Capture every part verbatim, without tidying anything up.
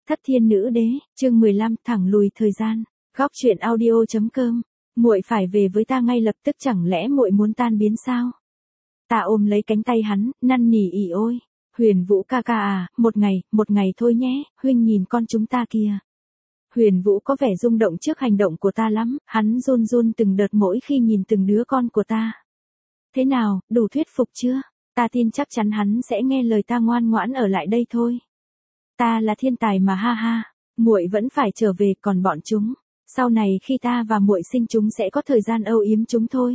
Thất thiên nữ đế, chương mười lăm, thẳng lùi thời gian. Góc truyện audio chấm com. Muội phải về với ta ngay lập tức, chẳng lẽ muội muốn tan biến sao? Ta ôm lấy cánh tay hắn, năn nỉ ỉ ôi. Huyền Vũ ca ca à, một ngày, một ngày thôi nhé, huynh nhìn con chúng ta kìa. Huyền Vũ có vẻ rung động trước hành động của ta lắm, hắn run run từng đợt mỗi khi nhìn từng đứa con của ta. Thế nào, đủ thuyết phục chưa? Ta tin chắc chắn hắn sẽ nghe lời ta, ngoan ngoãn ở lại đây thôi. Ta là thiên tài mà, ha ha, muội vẫn phải trở về, còn bọn chúng, sau này khi ta và muội sinh chúng sẽ có thời gian âu yếm chúng thôi.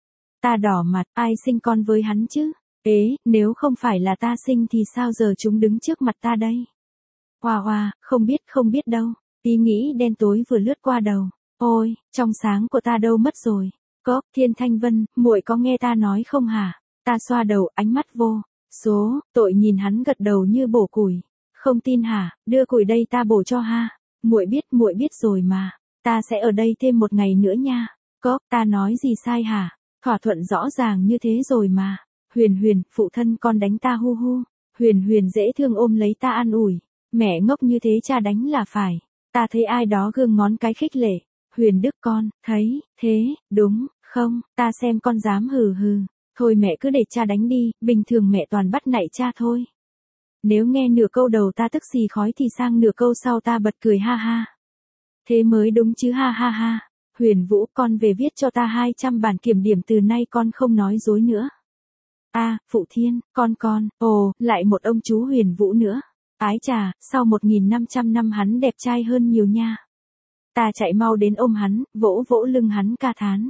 Ta đỏ mặt, ai sinh con với hắn chứ? Ế, nếu không phải là ta sinh thì sao giờ chúng đứng trước mặt ta đây? Hoa hoa, không biết không biết đâu, ý nghĩ đen tối vừa lướt qua đầu. Ôi, trong sáng của ta đâu mất rồi? Cốc, Thiên Thanh Vân, muội có nghe ta nói không hả? Ta xoa đầu, ánh mắt vô số tội nhìn hắn gật đầu như bổ củi. Không tin hả? Đưa củi đây ta bổ cho ha. Muội biết, muội biết rồi mà. Ta sẽ ở đây thêm một ngày nữa nha. Cốc, ta nói gì sai hả? Thỏa thuận rõ ràng như thế rồi mà. Huyền Huyền, phụ thân con đánh ta hu hu. Huyền Huyền dễ thương ôm lấy ta an ủi. Mẹ ngốc như thế cha đánh là phải. Ta thấy ai đó gương ngón cái khích lệ. Huyền Đức con, thấy, thế, đúng, không, ta xem con dám hừ hừ. Thôi mẹ cứ để cha đánh đi, bình thường mẹ toàn bắt nạy cha thôi. Nếu nghe nửa câu đầu ta tức xì khói thì sang nửa câu sau ta bật cười ha ha. Thế mới đúng chứ, ha ha ha. Huyền Vũ, con về viết cho ta hai trăm bản kiểm điểm, từ nay con không nói dối nữa. A, à, Phụ Thiên, con con, ồ, lại một ông chú Huyền Vũ nữa. Ái chà, sau một nghìn năm trăm năm hắn đẹp trai hơn nhiều nha. Ta chạy mau đến ôm hắn, vỗ vỗ lưng hắn ca thán.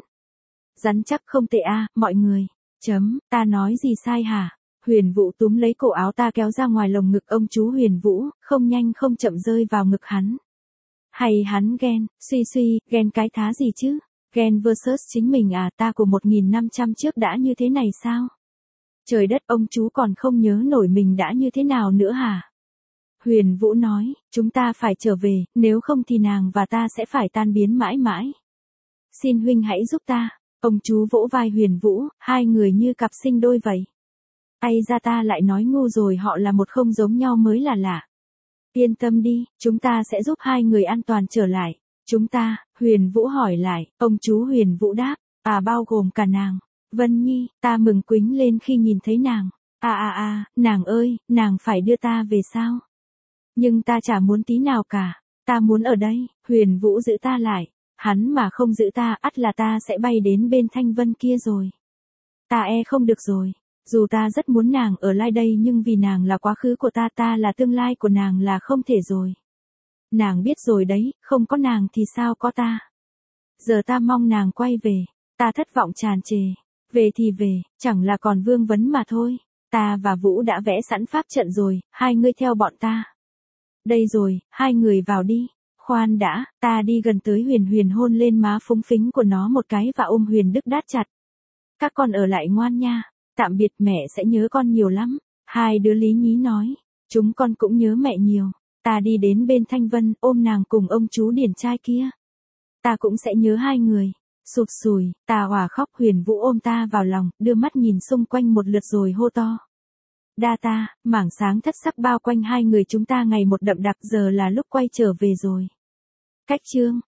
Rắn chắc không tệ a, à, mọi người. Chấm, ta nói gì sai hả? Huyền Vũ túm lấy cổ áo ta kéo ra ngoài lồng ngực ông chú Huyền Vũ, không nhanh không chậm rơi vào ngực hắn. Hay hắn ghen, suy suy, ghen cái thá gì chứ? Ghen versus chính mình à, ta của một nghìn năm trăm trước đã như thế này sao? Trời đất, ông chú còn không nhớ nổi mình đã như thế nào nữa hả? Huyền Vũ nói, chúng ta phải trở về, nếu không thì nàng và ta sẽ phải tan biến mãi mãi. Xin huynh hãy giúp ta. Ông chú vỗ vai Huyền Vũ, hai người như cặp sinh đôi vậy. Ai ra ta lại nói ngu rồi, họ là một không giống nhau mới là lạ. Yên tâm đi, chúng ta sẽ giúp hai người an toàn trở lại. Chúng ta, Huyền Vũ hỏi lại, ông chú Huyền Vũ đáp, à bao gồm cả nàng. Vân Nhi, ta mừng quính lên khi nhìn thấy nàng. À à à, nàng ơi, nàng phải đưa ta về sao? Nhưng ta chả muốn tí nào cả. Ta muốn ở đây. Huyền Vũ giữ ta lại. Hắn mà không giữ ta, ắt là ta sẽ bay đến bên Thanh Vân kia rồi. Ta e không được rồi. Dù ta rất muốn nàng ở lại đây nhưng vì nàng là quá khứ của ta, ta là tương lai của nàng là không thể rồi. Nàng biết rồi đấy, không có nàng thì sao có ta. Giờ ta mong nàng quay về. Ta thất vọng tràn trề. Về thì về, chẳng là còn vương vấn mà thôi. Ta và Vũ đã vẽ sẵn pháp trận rồi, hai ngươi theo bọn ta. Đây rồi, hai người vào đi. Khoan đã, ta đi gần tới Huyền Huyền hôn lên má phúng phính của nó một cái và ôm Huyền Đức đát chặt. Các con ở lại ngoan nha. Tạm biệt, mẹ sẽ nhớ con nhiều lắm. Hai đứa lý nhí nói. Chúng con cũng nhớ mẹ nhiều. Ta đi đến bên Thanh Vân, ôm nàng cùng ông chú điển trai kia. Ta cũng sẽ nhớ hai người. Sụp sùi, ta hòa khóc. Huyền Vũ ôm ta vào lòng, đưa mắt nhìn xung quanh một lượt rồi hô to. Đa ta, mảng sáng thất sắc bao quanh hai người chúng ta ngày một đậm đặc, giờ là lúc quay trở về rồi. Cách chương